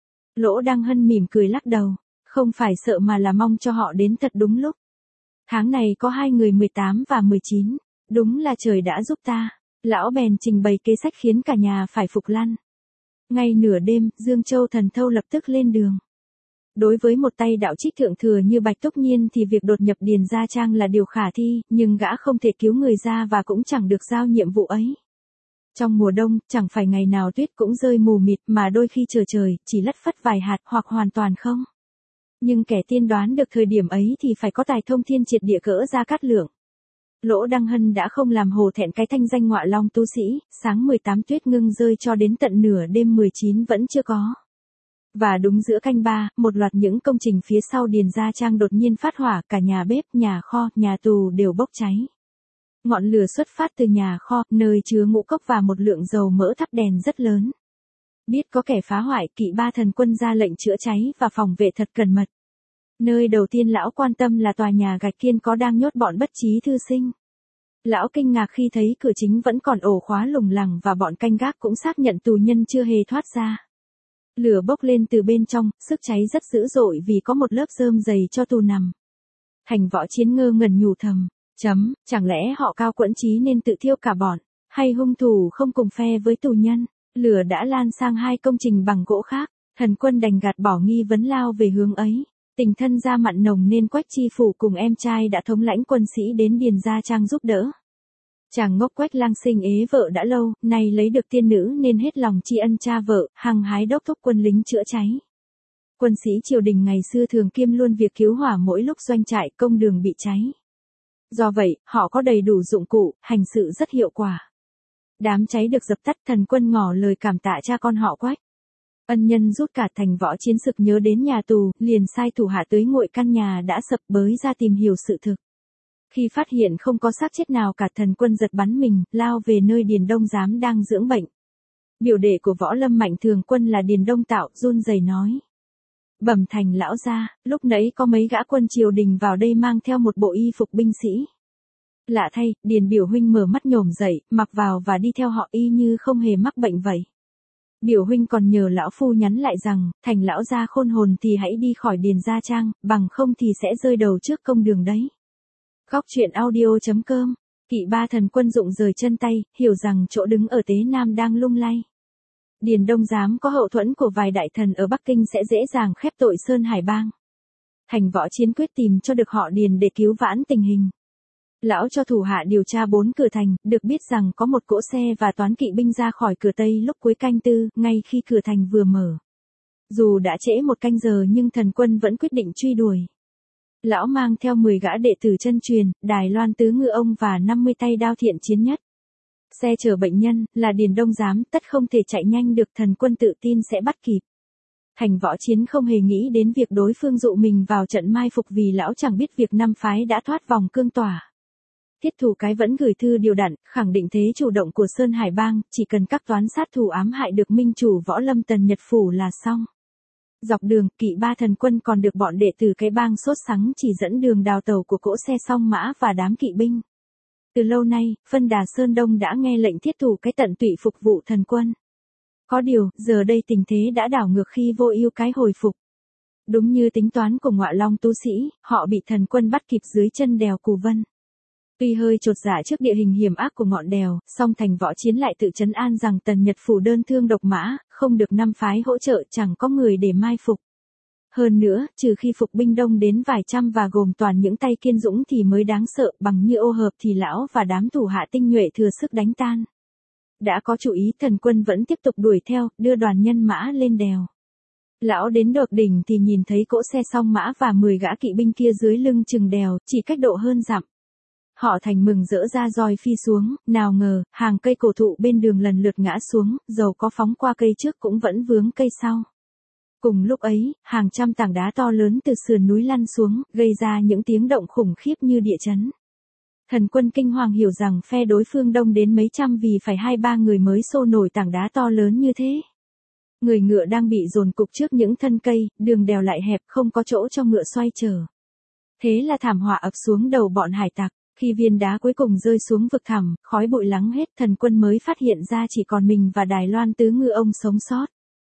Lỗ Đăng Hân mỉm cười lắc đầu, không phải sợ mà là mong cho họ đến thật đúng lúc. Tháng này có hai người mười tám và mười chín, đúng là trời đã giúp ta. Lão bèn trình bày kế sách khiến cả nhà phải phục lăn. Ngay nửa đêm, Dương Châu Thần Thâu lập tức lên đường. Đối với một tay đạo trích thượng thừa như Bạch Túc Nhiên thì việc đột nhập Điền gia trang là điều khả thi, nhưng gã không thể cứu người ra và cũng chẳng được giao nhiệm vụ ấy. Trong mùa đông, chẳng phải ngày nào tuyết cũng rơi mù mịt mà đôi khi trời trời, chỉ lất phất vài hạt hoặc hoàn toàn không. Nhưng kẻ tiên đoán được thời điểm ấy thì phải có tài thông thiên triệt địa cỡ Gia Cát Lượng. Lỗ Đăng Hân đã không làm hổ thẹn cái thanh danh Ngọa Long tu sĩ, sáng mười tám tuyết ngưng rơi cho đến tận nửa đêm mười chín vẫn chưa có. Và đúng giữa canh ba, một loạt những công trình phía sau Điền Gia Trang đột nhiên phát hỏa, cả nhà bếp, nhà kho, nhà tù đều bốc cháy. Ngọn lửa xuất phát từ nhà kho, nơi chứa ngũ cốc và một lượng dầu mỡ thắp đèn rất lớn. Biết có kẻ phá hoại, Kỵ Ba Thần Quân ra lệnh chữa cháy và phòng vệ thật cẩn mật. Nơi đầu tiên lão quan tâm là tòa nhà gạch kiên có đang nhốt bọn bất trí thư sinh. Lão kinh ngạc khi thấy cửa chính vẫn còn ổ khóa lủng lẳng và bọn canh gác cũng xác nhận tù nhân chưa hề thoát ra. Lửa bốc lên từ bên trong, sức cháy rất dữ dội vì có một lớp rơm dày cho tù nằm. Thành Võ Chiến ngơ ngẩn nhủ thầm, chấm, chẳng lẽ họ cao quẫn trí nên tự thiêu cả bọn, hay hung thủ không cùng phe với tù nhân? Lửa đã lan sang hai công trình bằng gỗ khác, Thần Quân đành gạt bỏ nghi vấn lao về hướng ấy. Tình thân ra mặn nồng nên Quách Chi Phủ cùng em trai đã thống lãnh quân sĩ đến Điền Gia Trang giúp đỡ. Chàng ngốc Quách lang sinh ế vợ đã lâu, nay lấy được tiên nữ nên hết lòng tri ân cha vợ, hăng hái đốc thúc quân lính chữa cháy. Quân sĩ triều đình ngày xưa thường kiêm luôn việc cứu hỏa mỗi lúc doanh trại công đường bị cháy. Do vậy, họ có đầy đủ dụng cụ, hành sự rất hiệu quả. Đám cháy được dập tắt, Thần Quân ngỏ lời cảm tạ cha con họ Quách. Ân nhân rút cả Thành Võ Chiến sực nhớ đến nhà tù, liền sai thủ hạ tới nguội căn nhà đã sập bới ra tìm hiểu sự thực. Khi phát hiện không có xác chết nào cả, Thần Quân giật bắn mình, lao về nơi Điền Đông Giám đang dưỡng bệnh. Biểu đệ của Võ Lâm Mạnh Thường Quân là Điền Đông Tạo, run rẩy nói. Bẩm Thành lão gia, lúc nãy có mấy gã quân triều đình vào đây mang theo một bộ y phục binh sĩ. Lạ thay, Điền biểu huynh mở mắt nhổm dậy, mặc vào và đi theo họ y như không hề mắc bệnh vậy. Biểu huynh còn nhờ lão phu nhắn lại rằng, Thành lão gia khôn hồn thì hãy đi khỏi Điền Gia Trang, bằng không thì sẽ rơi đầu trước công đường đấy. Góc truyện audio chấm com, Kỵ Ba Thần Quân rụng rời chân tay, hiểu rằng chỗ đứng ở Tế Nam đang lung lay. Điền Đông Giám có hậu thuẫn của vài đại thần ở Bắc Kinh sẽ dễ dàng khép tội Sơn Hải Bang. Thành Võ Chiến quyết tìm cho được họ Điền để cứu vãn tình hình. Lão cho thủ hạ điều tra bốn cửa thành, được biết rằng có một cỗ xe và toán kỵ binh ra khỏi cửa Tây lúc cuối canh tư, ngay khi cửa thành vừa mở. Dù đã trễ một canh giờ nhưng Thần Quân vẫn quyết định truy đuổi. Lão mang theo mười gã đệ tử chân truyền, Đài Loan Tứ Ngư Ông và năm mươi tay đao thiện chiến nhất. Xe chở bệnh nhân, là Điền Đông Giám, tất không thể chạy nhanh được, Thần Quân tự tin sẽ bắt kịp. Thành Võ Chiến không hề nghĩ đến việc đối phương dụ mình vào trận mai phục vì lão chẳng biết việc năm phái đã thoát vòng cương tỏa. Thiết Thủ Cái vẫn gửi thư điều đặn, khẳng định thế chủ động của Sơn Hải Bang, chỉ cần các toán sát thủ ám hại được minh chủ Võ Lâm Tần Nhật Phủ là xong. Dọc đường, Kỵ Ba Thần Quân còn được bọn đệ tử cái bang sốt sắng chỉ dẫn đường đào tàu của cỗ xe song mã và đám kỵ binh. Từ lâu nay, Phân Đà Sơn Đông đã nghe lệnh Thiết Thủ Cái tận tụy phục vụ Thần Quân. Có điều, giờ đây tình thế đã đảo ngược khi Vô Ưu Cái hồi phục. Đúng như tính toán của Ngọa Long tu sĩ, họ bị Thần Quân bắt kịp dưới chân đèo Cù Vân. Tuy hơi chột dạ trước địa hình hiểm ác của ngọn đèo, song Thành Võ Chiến lại tự trấn an rằng Tần Nhật Phủ đơn thương độc mã, không được năm phái hỗ trợ, chẳng có người để mai phục. Hơn nữa, trừ khi phục binh đông đến vài trăm và gồm toàn những tay kiên dũng thì mới đáng sợ, bằng như ô hợp thì lão và đám thủ hạ tinh nhuệ thừa sức đánh tan. Đã có chủ ý, Thần Quân vẫn tiếp tục đuổi theo, đưa đoàn nhân mã lên đèo. Lão đến đột đỉnh thì nhìn thấy cỗ xe song mã và mười gã kỵ binh kia dưới lưng chừng đèo, chỉ cách độ hơn dặm. Họ thành mừng rỡ ra roi phi xuống, nào ngờ, hàng cây cổ thụ bên đường lần lượt ngã xuống, dầu có phóng qua cây trước cũng vẫn vướng cây sau. Cùng lúc ấy, hàng trăm tảng đá to lớn từ sườn núi lăn xuống, gây ra những tiếng động khủng khiếp như địa chấn. Thần Quân kinh hoàng hiểu rằng phe đối phương đông đến mấy trăm vì phải hai ba người mới xô nổi tảng đá to lớn như thế. Người ngựa đang bị dồn cục trước những thân cây, đường đèo lại hẹp, không có chỗ cho ngựa xoay trở. Thế là thảm họa ập xuống đầu bọn hải tặc. Khi viên đá cuối cùng rơi xuống vực thẳm, khói bụi lắng hết, Thần Quân mới phát hiện ra chỉ còn mình và Đài Loan Tứ Ngư Ông sống sót.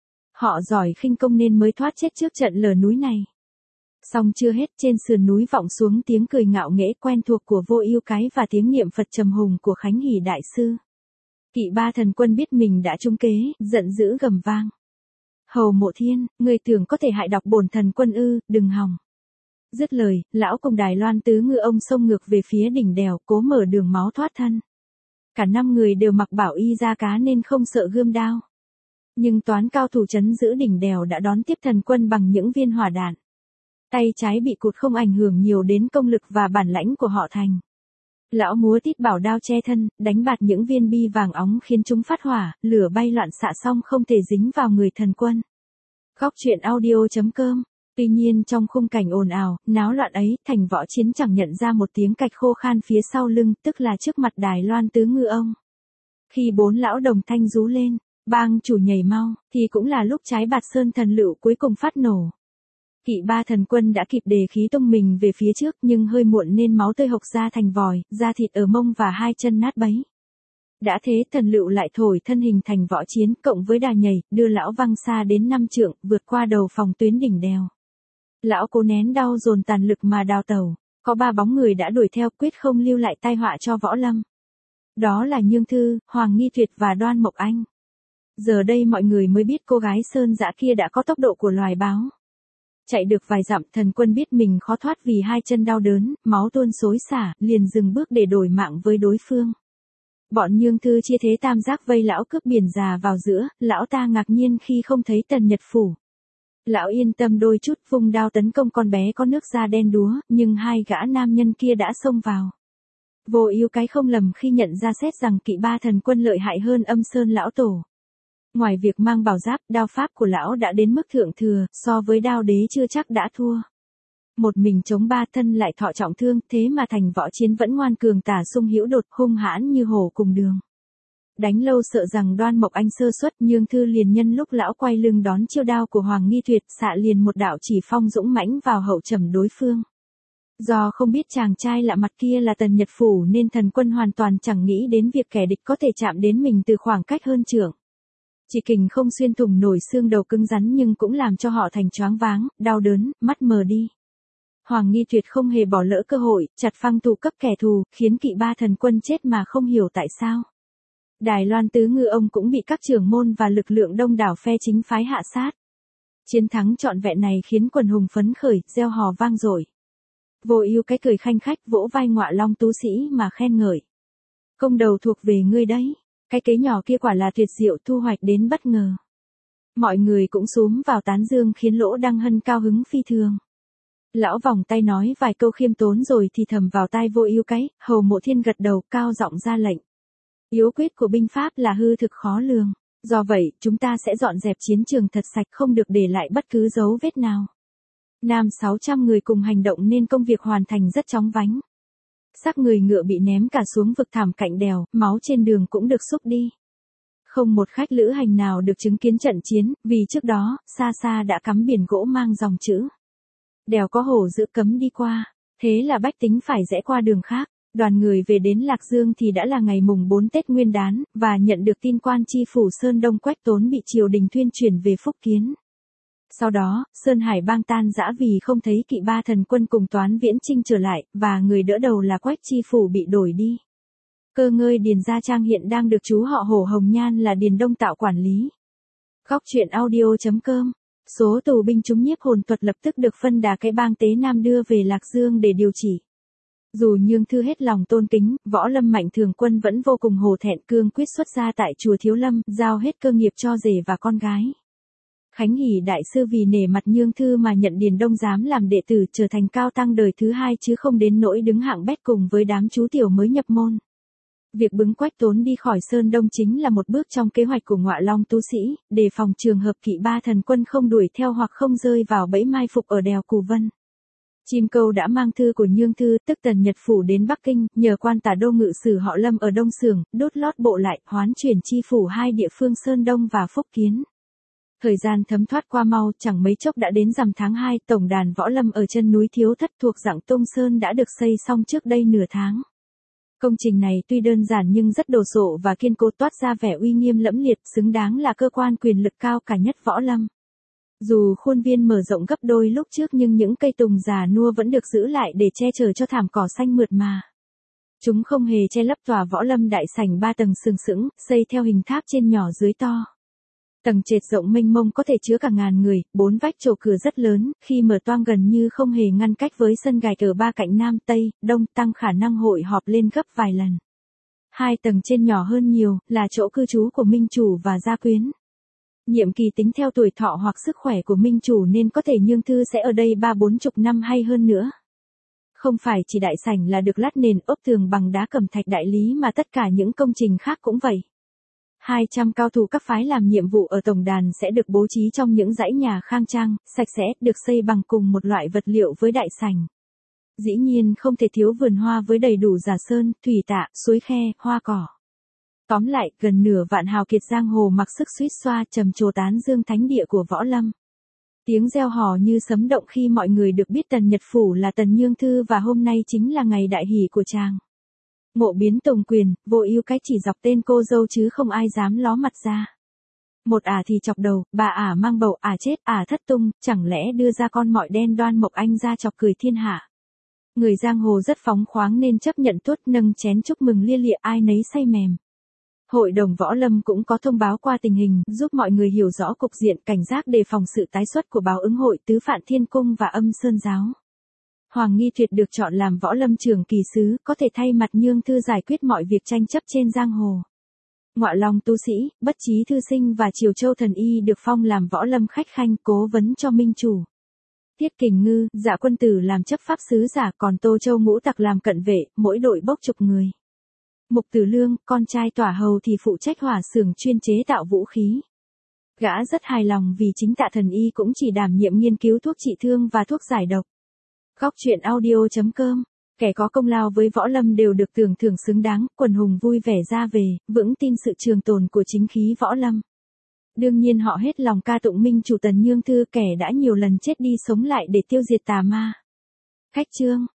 Họ giỏi khinh công nên mới thoát chết trước trận lở núi này. Song chưa hết, trên sườn núi vọng xuống tiếng cười ngạo nghễ quen thuộc của Vô Ưu Cái và tiếng niệm Phật trầm hùng của Khánh Hỷ Đại Sư. Kỵ Ba Thần Quân biết mình đã trúng kế, giận dữ gầm vang. Hầu Mộ Thiên, người tưởng có thể hại độc bổn Thần Quân ư, đừng hòng. Dứt lời, lão cùng Đài Loan Tứ Ngư Ông xông ngược về phía đỉnh đèo, cố mở đường máu thoát thân. Cả năm người đều mặc bảo y da cá nên không sợ gươm đao. Nhưng toán cao thủ trấn giữ đỉnh đèo đã đón tiếp Thần Quân bằng những viên hỏa đạn. Tay trái bị cụt không ảnh hưởng nhiều đến công lực và bản lãnh của họ Thành. Lão múa tít bảo đao che thân, đánh bạt những viên bi vàng óng khiến chúng phát hỏa, lửa bay loạn xạ xong không thể dính vào người Thần Quân. Góc truyện audio chấm com. Tuy nhiên trong khung cảnh ồn ào, náo loạn ấy, Thành Võ Chiến chẳng nhận ra một tiếng cạch khô khan phía sau lưng, tức là trước mặt Đài Loan tứ ngư ông. Khi bốn lão đồng thanh rú lên, bang chủ nhảy mau, thì cũng là lúc trái bạt sơn thần lựu cuối cùng phát nổ. Kỵ ba thần quân đã kịp đề khí tung mình về phía trước nhưng hơi muộn nên máu tươi hộc ra thành vòi, da thịt ở mông và hai chân nát bấy. Đã thế thần lựu lại thổi thân hình Thành Võ Chiến cộng với đà nhảy, đưa lão văng xa đến năm trượng, vượt qua đầu phòng tuyến đỉnh đèo. Lão cố nén đau dồn tàn lực mà đào tẩu, có ba bóng người đã đuổi theo quyết không lưu lại tai họa cho Võ Lâm. Đó là Nhương Thư, Hoàng Nghi Tuyệt và Đoan Mộc Anh. Giờ đây mọi người mới biết cô gái sơn dã kia đã có tốc độ của loài báo. Chạy được vài dặm, thần quân biết mình khó thoát vì hai chân đau đớn, máu tuôn xối xả, liền dừng bước để đổi mạng với đối phương. Bọn Nhương Thư chia thế tam giác vây lão cướp biển già vào giữa, lão ta ngạc nhiên khi không thấy Tần Nhật Phủ. Lão yên tâm đôi chút vung đao tấn công con bé có nước da đen đúa, nhưng hai gã nam nhân kia đã xông vào. Vô Ưu cái không lầm khi nhận ra xét rằng kỵ ba thần quân lợi hại hơn Âm Sơn lão tổ. Ngoài việc mang bảo giáp, đao pháp của lão đã đến mức thượng thừa, so với đao đế chưa chắc đã thua. Một mình chống ba thân lại thọ trọng thương, thế mà Thành Võ Chiến vẫn ngoan cường tả sung hữu đột, hung hãn như hổ cùng đường. Đánh lâu sợ rằng Đoan Mộc Anh sơ suất, Nhương Thư liền nhân lúc lão quay lưng đón chiêu đao của Hoàng Nghi Tuyệt, xạ liền một đạo chỉ phong dũng mãnh vào hậu trầm đối phương. Do không biết chàng trai lạ mặt kia là Tần Nhật Phủ nên thần quân hoàn toàn chẳng nghĩ đến việc kẻ địch có thể chạm đến mình từ khoảng cách hơn trượng. Chỉ kình không xuyên thủng nổi xương đầu cứng rắn nhưng cũng làm cho họ thành choáng váng, đau đớn, mắt mờ đi. Hoàng Nghi Tuyệt không hề bỏ lỡ cơ hội, chặt phăng thủ cấp kẻ thù, khiến kỵ ba thần quân chết mà không hiểu tại sao. Đài Loan tứ ngư ông cũng bị các trưởng môn và lực lượng đông đảo phe chính phái hạ sát. Chiến thắng trọn vẹn này khiến quần hùng phấn khởi, reo hò vang dội. Vô Ưu cái cười khanh khách vỗ vai Ngọa Long tú sĩ mà khen ngợi. Công đầu thuộc về ngươi đấy, cái kế nhỏ kia quả là tuyệt diệu, thu hoạch đến bất ngờ. Mọi người cũng xúm vào tán dương khiến Lỗ Đăng Hân cao hứng phi thường. Lão vòng tay nói vài câu khiêm tốn rồi thì thầm vào tai Vô Ưu cái, Hầu Mộ Thiên gật đầu cao giọng ra lệnh. Yếu quyết của binh pháp là hư thực khó lường, do vậy chúng ta sẽ dọn dẹp chiến trường thật sạch không được để lại bất cứ dấu vết nào. Nam sáu trăm người cùng hành động nên công việc hoàn thành rất chóng vánh. Xác người ngựa bị ném cả xuống vực thẳm cạnh đèo, máu trên đường cũng được xúc đi. Không một khách lữ hành nào được chứng kiến trận chiến, vì trước đó, xa xa đã cắm biển gỗ mang dòng chữ. Đèo có hổ giữ cấm đi qua, thế là bách tính phải rẽ qua đường khác. Đoàn người về đến Lạc Dương thì đã là ngày mùng bốn Tết Nguyên đán, và nhận được tin quan chi phủ Sơn Đông Quách Tốn bị triều đình thuyên chuyển về Phúc Kiến. Sau đó, Sơn Hải bang tan rã vì không thấy kỵ ba thần quân cùng Toán Viễn Chinh trở lại, và người đỡ đầu là Quách chi phủ bị đổi đi. Cơ ngơi Điền Gia Trang hiện đang được chú họ Hổ Hồng Nhan là Điền Đông Tạo quản lý. Góc truyện audio chấm com. Số tù binh trúng nhiếp hồn thuật lập tức được phân đà cái bang Tế Nam đưa về Lạc Dương để điều trị. Dù Nhương Thư hết lòng tôn kính, Võ Lâm Mạnh Thường Quân vẫn vô cùng hổ thẹn, cương quyết xuất gia tại chùa Thiếu Lâm, giao hết cơ nghiệp cho rể và con gái. Khánh Hỷ đại sư vì nể mặt Nhương Thư mà nhận Điền Đông Giám làm đệ tử, trở thành cao tăng đời thứ hai chứ không đến nỗi đứng hạng bét cùng với đám chú tiểu mới nhập môn. Việc bứng Quách Tốn đi khỏi Sơn Đông chính là một bước trong kế hoạch của Ngọa Long tú sĩ, đề phòng trường hợp kỵ ba thần quân không đuổi theo hoặc không rơi vào bẫy mai phục ở đèo Cù Vân. Chim Câu đã mang thư của Nhương Thư, tức Tần Nhật Phủ đến Bắc Kinh, nhờ quan tả đô ngự sử họ Lâm ở Đông Xưởng, đốt lót bộ lại, hoán chuyển chi phủ hai địa phương Sơn Đông và Phúc Kiến. Thời gian thấm thoát qua mau, chẳng mấy chốc đã đến rằm tháng hai, tổng đàn Võ Lâm ở chân núi Thiếu Thất thuộc Dặng Tung Sơn đã được xây xong trước đây nửa tháng. Công trình này tuy đơn giản nhưng rất đồ sộ và kiên cố, toát ra vẻ uy nghiêm lẫm liệt, xứng đáng là cơ quan quyền lực cao cả nhất Võ Lâm. Dù khuôn viên mở rộng gấp đôi lúc trước nhưng những cây tùng già nua vẫn được giữ lại để che chở cho thảm cỏ xanh mượt mà. Chúng không hề che lấp tòa Võ Lâm đại sảnh ba tầng sừng sững, xây theo hình tháp trên nhỏ dưới to. Tầng trệt rộng mênh mông có thể chứa cả ngàn người, bốn vách trổ cửa rất lớn, khi mở toang gần như không hề ngăn cách với sân gạch ở ba cạnh Nam, Tây, Đông, tăng khả năng hội họp lên gấp vài lần. Hai tầng trên nhỏ hơn nhiều, là chỗ cư trú của minh chủ và gia quyến. Nhiệm kỳ tính theo tuổi thọ hoặc sức khỏe của minh chủ nên có thể Nhương Thư sẽ ở đây ba bốn chục năm hay hơn nữa. Không phải chỉ đại sảnh là được lát nền ốp tường bằng đá cẩm thạch đại lý mà tất cả những công trình khác cũng vậy. hai trăm cao thủ các phái làm nhiệm vụ ở tổng đàn sẽ được bố trí trong những dãy nhà khang trang, sạch sẽ, được xây bằng cùng một loại vật liệu với đại sảnh. Dĩ nhiên không thể thiếu vườn hoa với đầy đủ giả sơn, thủy tạ, suối khe, hoa cỏ. Tóm lại, gần nửa vạn hào kiệt giang hồ mặc sức suýt xoa trầm trồ tán dương thánh địa của Võ Lâm. Tiếng reo hò như sấm động khi mọi người được biết Tần Nhật Phủ là Tần Nhương Thư và hôm nay chính là ngày đại hỷ của chàng. Ngộ biến tùng quyền, vô ưu cách chỉ dọc tên cô dâu chứ không ai dám ló mặt ra. Một ả thì chọc đầu, bà ả mang bầu, ả chết, ả thất tung, chẳng lẽ đưa ra con mọi đen đoan Mộc Anh ra chọc cười thiên hạ. Người giang hồ rất phóng khoáng nên chấp nhận tuốt nâng chén chúc mừng lia lịa ai nấy say mềm. Hội đồng Võ Lâm cũng có thông báo qua tình hình, giúp mọi người hiểu rõ cục diện cảnh giác đề phòng sự tái xuất của báo ứng hội Tứ Phạn Thiên Cung và Âm Sơn Giáo. Hoàng Nghi Tuyệt được chọn làm Võ Lâm trưởng kỳ sứ, có thể thay mặt Nhương Thư giải quyết mọi việc tranh chấp trên giang hồ. Ngọa Long tu sĩ, Bất Chí thư sinh và Triều Châu thần y được phong làm Võ Lâm khách khanh cố vấn cho minh chủ. Tiết Kình Ngư, Dạ Quân Tử làm chấp pháp sứ giả, còn Tô Châu Ngũ Tặc làm cận vệ, mỗi đội bốc chục người. Mục Tử Lương, con trai Tỏa Hầu thì phụ trách hỏa xưởng chuyên chế tạo vũ khí. Gã rất hài lòng vì chính Tạ thần y cũng chỉ đảm nhiệm nghiên cứu thuốc trị thương và thuốc giải độc. Góc truyện audio chấm com. Kẻ có công lao với Võ Lâm đều được tưởng thưởng xứng đáng, quần hùng vui vẻ ra về, vững tin sự trường tồn của chính khí Võ Lâm. Đương nhiên họ hết lòng ca tụng minh chủ Tần Nhương Thư, kẻ đã nhiều lần chết đi sống lại để tiêu diệt tà ma. Khách chương.